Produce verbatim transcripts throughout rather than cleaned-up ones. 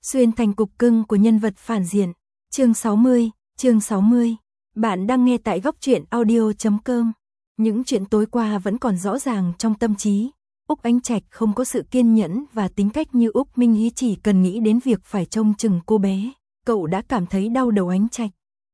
Xuyên thành cục cưng của nhân vật phản diện. Chương sáu mươi, chương sáu mươi. Bạn đang nghe tại góc truyện audio chấm com. Những chuyện tối qua vẫn còn rõ ràng trong tâm trí. Úc Ánh Trạch không có sự kiên nhẫn và tính cách như Úc Minh Hí, chỉ cần nghĩ đến việc phải trông chừng cô bé, cậu đã cảm thấy đau đầu. Ánh Trạch.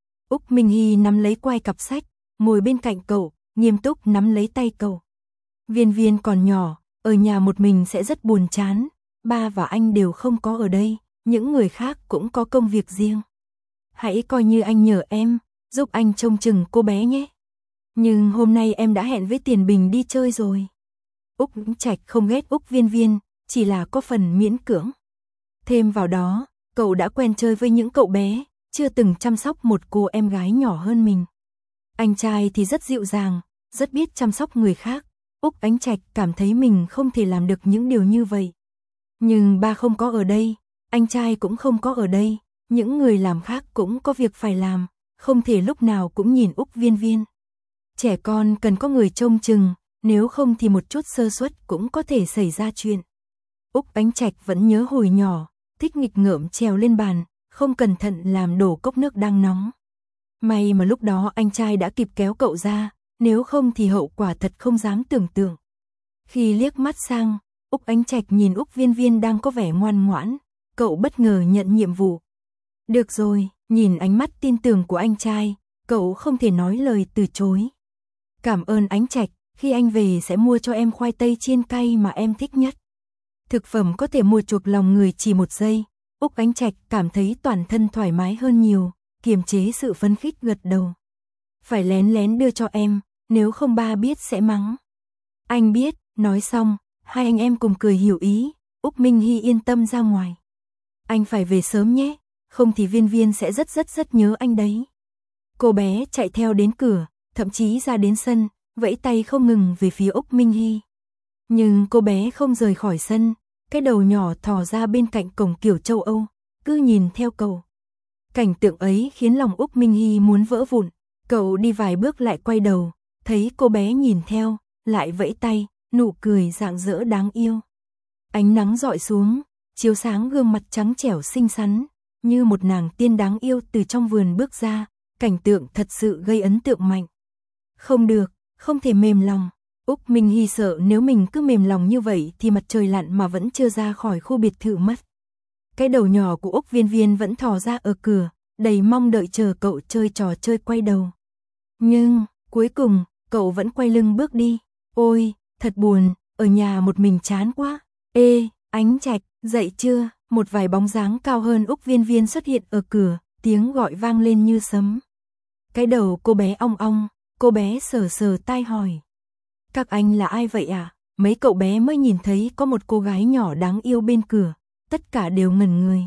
Úc Minh Hí nắm lấy quai cặp sách, ngồi bên cạnh cậu, nghiêm túc nắm lấy tay cậu. Viên Viên còn nhỏ, ở nhà một mình sẽ rất buồn chán, ba và anh đều không có ở đây, những người khác cũng có công việc riêng. Hãy coi như anh nhờ em, giúp anh trông chừng cô bé nhé. Nhưng hôm nay em đã hẹn với Tiền Bình đi chơi rồi. Úc Trạch không ghét Úc Viên Viên, chỉ là có phần miễn cưỡng. Thêm vào đó, cậu đã quen chơi với những cậu bé, chưa từng chăm sóc một cô em gái nhỏ hơn mình. Anh trai thì rất dịu dàng, rất biết chăm sóc người khác. Úc Ánh Trạch cảm thấy mình không thể làm được những điều như vậy. Nhưng ba không có ở đây, anh trai cũng không có ở đây, những người làm khác cũng có việc phải làm, không thể lúc nào cũng nhìn Úc Viên Viên. Trẻ con cần có người trông chừng, nếu không thì một chút sơ suất cũng có thể xảy ra chuyện. Úc Ánh Trạch vẫn nhớ hồi nhỏ, thích nghịch ngợm trèo lên bàn, không cẩn thận làm đổ cốc nước đang nóng. May mà lúc đó anh trai đã kịp kéo cậu ra, nếu không thì hậu quả thật không dám tưởng tượng. Khi liếc mắt sang, Úc Ánh Trạch nhìn Úc Viên Viên đang có vẻ ngoan ngoãn, cậu bất ngờ nhận nhiệm vụ. Được rồi, nhìn ánh mắt tin tưởng của anh trai, cậu không thể nói lời từ chối. Cảm ơn Ánh Trạch, khi anh về sẽ mua cho em khoai tây chiên cay mà em thích nhất. Thực phẩm có thể mua chuộc lòng người chỉ một giây. Úc Ánh Trạch cảm thấy toàn thân thoải mái hơn nhiều, kiềm chế sự phấn khích gật đầu. Phải lén lén đưa cho em, nếu không ba biết sẽ mắng. Anh biết, nói xong, hai anh em cùng cười hiểu ý, Úc Minh Hy yên tâm ra ngoài. Anh phải về sớm nhé, không thì Viên Viên sẽ rất rất rất nhớ anh đấy. Cô bé chạy theo đến cửa, thậm chí ra đến sân, vẫy tay không ngừng về phía Úc Minh Hy. Nhưng cô bé không rời khỏi sân, cái đầu nhỏ thò ra bên cạnh cổng kiểu châu Âu, cứ nhìn theo cậu. Cảnh tượng ấy khiến lòng Úc Minh Hy muốn vỡ vụn, cậu đi vài bước lại quay đầu, thấy cô bé nhìn theo, lại vẫy tay, nụ cười rạng rỡ đáng yêu. Ánh nắng rọi xuống, chiếu sáng gương mặt trắng trẻo xinh xắn, như một nàng tiên đáng yêu từ trong vườn bước ra, cảnh tượng thật sự gây ấn tượng mạnh. Không được, không thể mềm lòng. Úc Minh Hy sợ nếu mình cứ mềm lòng như vậy thì mặt trời lặn mà vẫn chưa ra khỏi khu biệt thự mất. Cái đầu nhỏ của Úc Viên Viên vẫn thò ra ở cửa, đầy mong đợi chờ cậu chơi trò chơi quay đầu. Nhưng, cuối cùng, cậu vẫn quay lưng bước đi. Ôi, thật buồn, ở nhà một mình chán quá. Ê, Ánh Trạch, dậy chưa? Một vài bóng dáng cao hơn Úc Viên Viên xuất hiện ở cửa, tiếng gọi vang lên như sấm. Cái đầu cô bé ong ong, cô bé sờ sờ tai hỏi. Các anh là ai vậy à? Mấy cậu bé mới nhìn thấy có một cô gái nhỏ đáng yêu bên cửa, tất cả đều ngẩn người.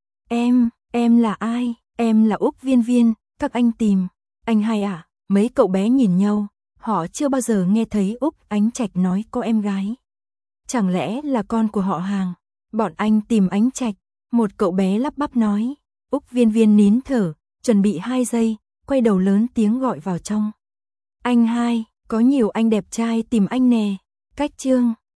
Em, em là ai? Em là Úc Viên Viên, các anh tìm. Anh hai à? Mấy cậu bé nhìn nhau, họ chưa bao giờ nghe thấy Úc Ánh Trạch nói có em gái. Chẳng lẽ là con của họ Hàng? Bọn anh tìm Ánh Trạch, một cậu bé lắp bắp nói. Úc Viên Viên nín thở, chuẩn bị hai giây, quay đầu lớn tiếng gọi vào trong. Anh hai, có nhiều anh đẹp trai tìm anh nè. Cách chương,